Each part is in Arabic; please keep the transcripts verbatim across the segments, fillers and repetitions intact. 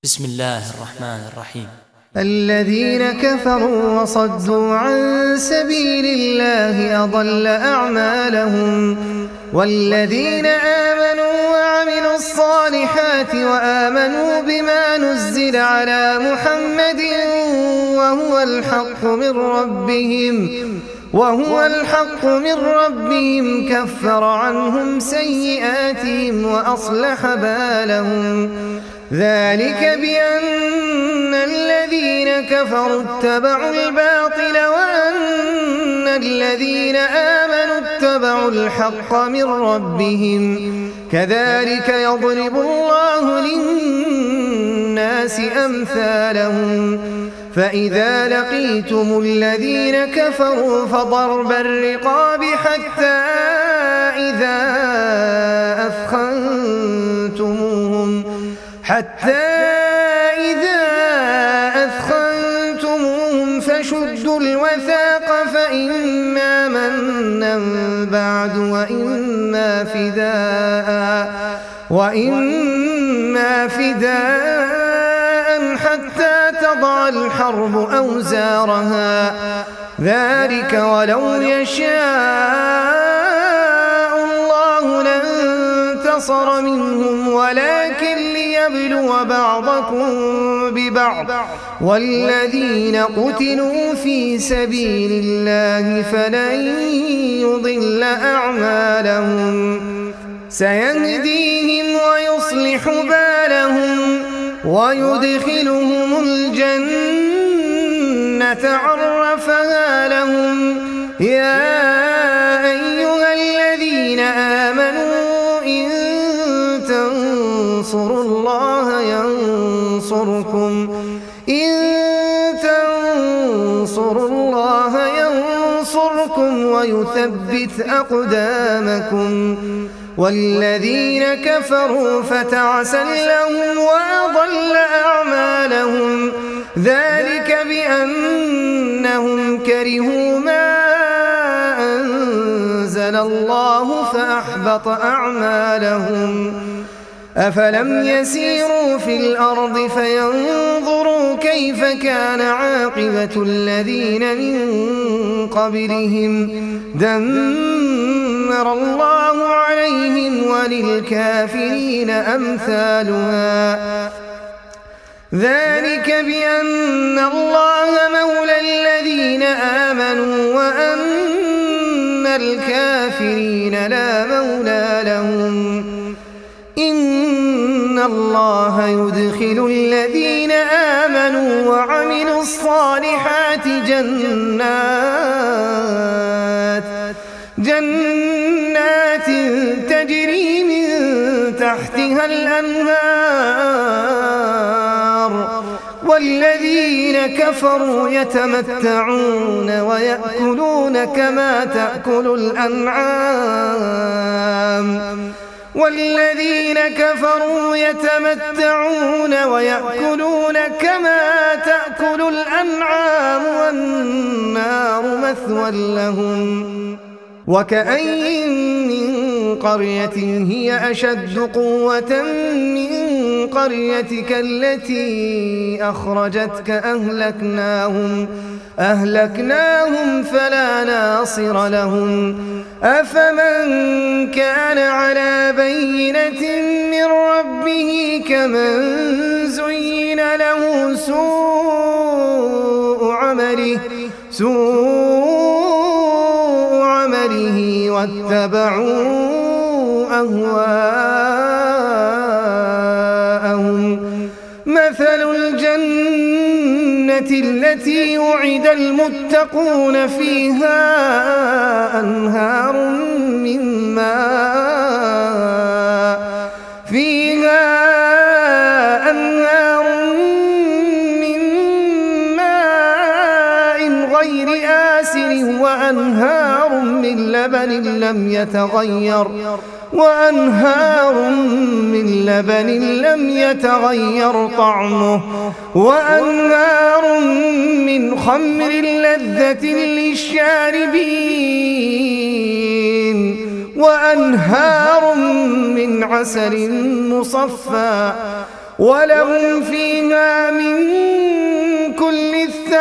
بسم الله الرحمن الرحيم. الذين كفروا وصدوا عن سبيل الله أضل أعمالهم والذين آمنوا وعملوا الصالحات وآمنوا بما نزل على محمد وهو الحق من ربهم وهو الحق من ربهم كفر عنهم سيئاتهم وأصلح بالهم ذلك بأن الذين كفروا اتبعوا الباطل وأن الذين آمنوا اتبعوا الحق من ربهم كذلك يضرب الله للناس أمثالهم فإذا لقيتم الذين كفروا فضرب الرقاب حتى إذا أثخنتموهم حتى إذا أثخنتموهم فشدوا الوثاق فإما منا بعد وإما فداء وإما فداء حتى تضع الحرب أوزارها ذلك ولو يشاء الله لانتصر منهم ولكن ليبلو بعضكم ببعض والذين قتلوا في سبيل الله فلن يضل أعمالهم سيهديهم ويصلح بالهم ويدخلهم الجنة عرفها لهم يا أيها الذين آمنوا إن تنصروا الله ينصركم إن تنصروا الله ينصركم ويثبت أقدامكم والذين كفروا فتعسا لهم وأضل أعمالهم ذلك بأنهم كرهوا ما أنزل الله فأحبط أعمالهم أفلم يسيروا في الأرض فينظروا كيف كان عاقبة الذين من قبلهم دمر الله عليهم وللكافرين أمثالها ذلك بأن الله مولى الذين آمنوا وأن الكافرين لا مولى لهم إن الله يدخل الذين آمنوا وعملوا الصالحات جنات جنات تجري من تحتها الأنهار والذين كفروا يتمتعون ويأكلون كما تأكل الأنعام والذين كفروا يتمتعون ويأكلون كما تأكل الأنعام والنار مثوى لهم وكأين من قرية هي أشد قوة من قريتك التي أخرجتك أهلكناهم أهلكناهم فلا ناصر لهم أفمن كان على بينة من ربه كمن زين له سوء عمله سوء عمله واتبعوا أهواءهم مثل الجنة التي وعد المتقون فيها أنهار من ماء فيها أنهار من ماء غير آسن وأنهار من لبن لم يتغير وأنهار من لبن لم يتغير طعمه وأنهار من خمر لذة للشاربين وأنهار من عسل مصفى ولهم فيها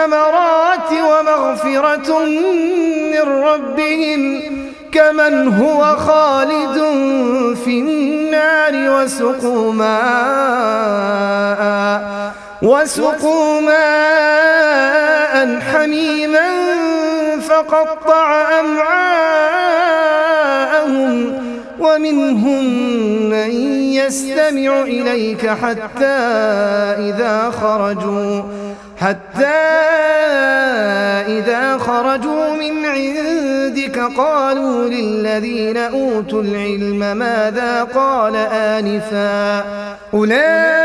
الثمرات ومغفرة من ربهم كمن هو خالد في النار وسقوا ماء وسقوا ماء حميما فقطع أمعاءهم ومنهم من يستمع إليك حتى إذا خرجوا حتى إذا خرجوا من عندك قالوا للذين أوتوا العلم ماذا قال آنفا أولئك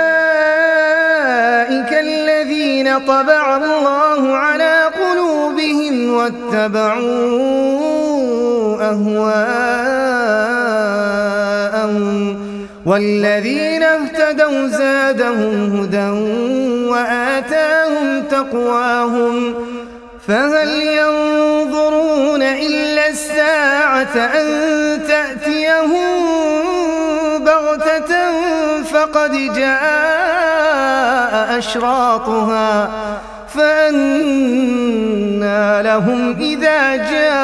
الذين طبع الله على قلوبهم واتبعوا أهواءهم والذين اهتدوا زادهم هدى وآتاهم تقواهم فهل ينظرون إلا الساعة أن تأتيهم بغتة فقد جاء أشراطها فأنى لهم إذا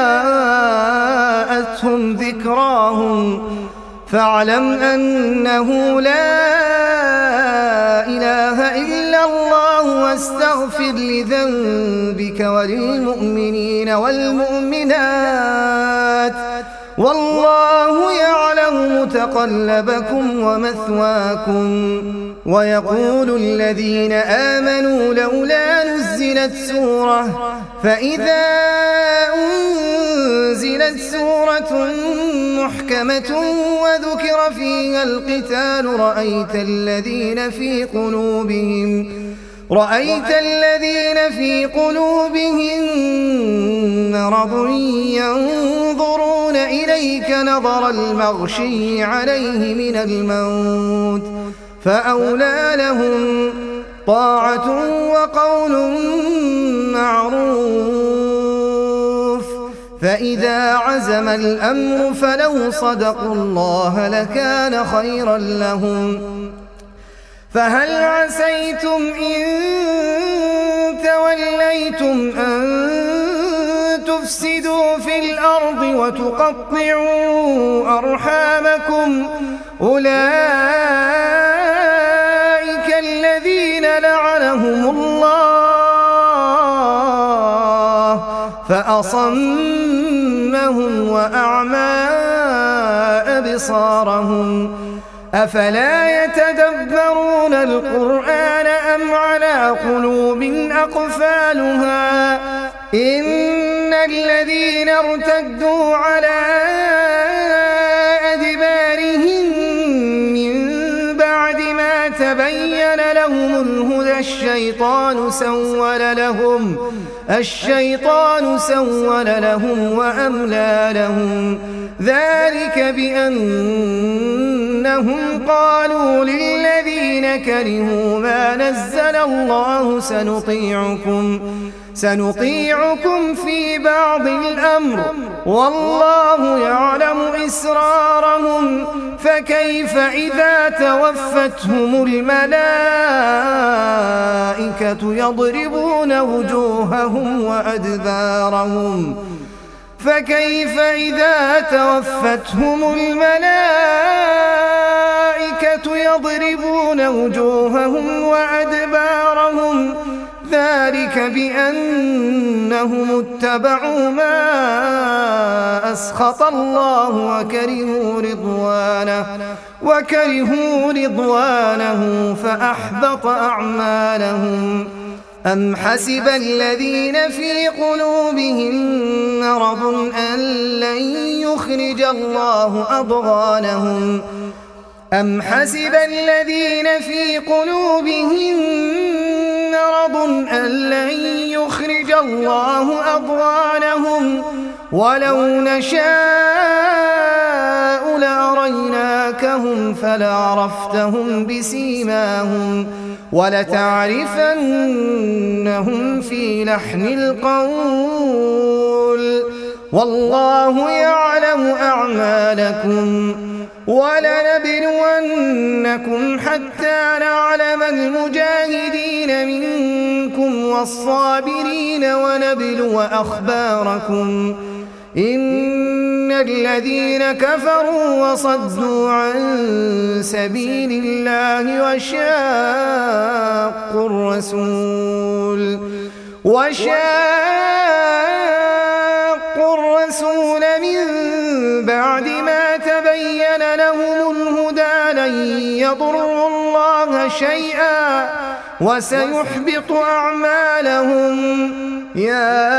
جاءتهم ذكراهم فاعلم أنه لا إله إلا الله واستغفر لذنبك وللمؤمنين والمؤمنات والله يعلم متقلبكم ومثواكم ويقول الذين آمنوا لولا نزلت سورة فإذا أنزلت سورة محكمة وذكر فيها القتال رأيت الذين في قلوبهم رأيت الذين في قلوبهم مرض ينظرون إليك نظر المغشي عليه من الموت فأولى لهم طاعة وقول معروف فإذا عزم الأمر فلو صدقوا الله لكان خيرا لهم فهل عسيتم إن توليتم أن تفسدوا في الأرض وتقطعوا أرحامكم أولئك الذين لعنهم الله فأصمهم وأعمى أبصارهم أفلا يتدبرون القرآن أم على قلوب أقفالها إن الذين ارتدوا على أدبارهم من بعد ما تبين لهم الهدى الشيطان سول لهم الشيطان سول لهم وأملى لهم ذلك بأنهم قالوا للذين كرهوا ما نزل الله سنطيعكم سنطيعكم في بعض الأمر والله يعلم إسرارهم فكيف إذا توفتهم الملائكة يضربون وجوههم وأدبارهم فكيف إذا توفتهم الملائكة يضربون وجوههم وأدبارهم ذلك بأنهم اتبعوا ما أسخط الله وكرهوا رضوانه وكرهوا رضوانه فأحبط أعمالهم أم حسب الذين في قلوبهم مرض أن لن يخرج الله أضغانهم أم حسب الذين في قلوبهم مرض أن لن يخرج الله أضغانهم ولو نشاء لأريناكهم فلعرفتهم بسيماهم ولتعرفنهم في لحن القول والله يعلم أعمالكم ولنبلونكم حتى نعلم المجاهدين منكم والصابرين ونبلو أخباركم إن الذين كفروا وصدوا عن سبيل الله وشاقوا الرسول وشاقوا الرسول من بعد ما تبين لهم الهدى لن يضروا الله شيئا وسيحبط أعمالهم. يا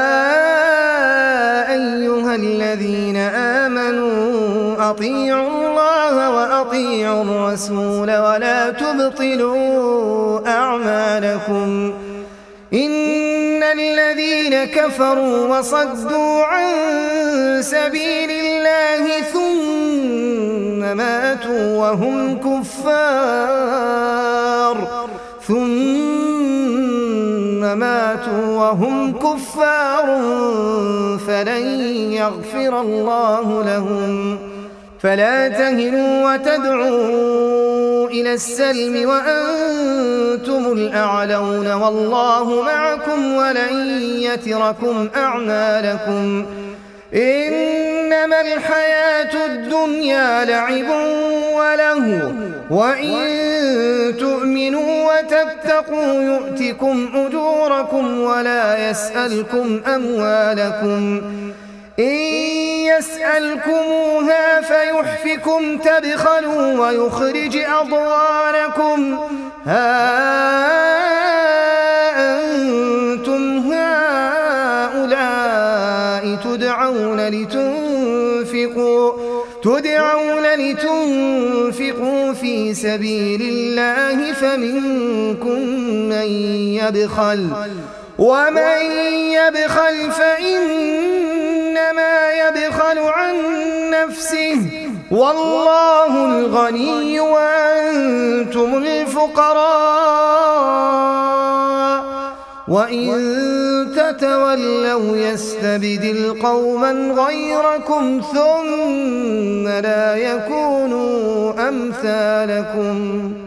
أيها الذين آمنوا أطيعوا الله وأطيعوا الرسول ولا تبطلوا أعمالكم إن الذين كفروا وصدوا عن سبيل الله ثم ماتوا وهم كفار ثم ماتوا وهم كفار فلن يغفر الله لهم. فلا تهنوا وتدعوا إلى السلم وأنتم الأعلون والله معكم ولن يتركم أعمالكم إنما الحياة الدنيا لعب وله وإن تؤمنوا وتتقوا يؤتكم أجوركم ولا يسألكم أموالكم إن يسألكموها فيحفكم تبخلوا ويخرج أضغانكم ها أنتم هؤلاء تدعون لتنفقوا تدعون لتنفقوا في سبيل الله فمنكم من يبخل ومن يبخل فإنما يبخل عن نفسه والله الغني وأنتم الفقراء وإن تتولوا يستبدل قوما غيركم ثم لا يكونوا أمثالكم.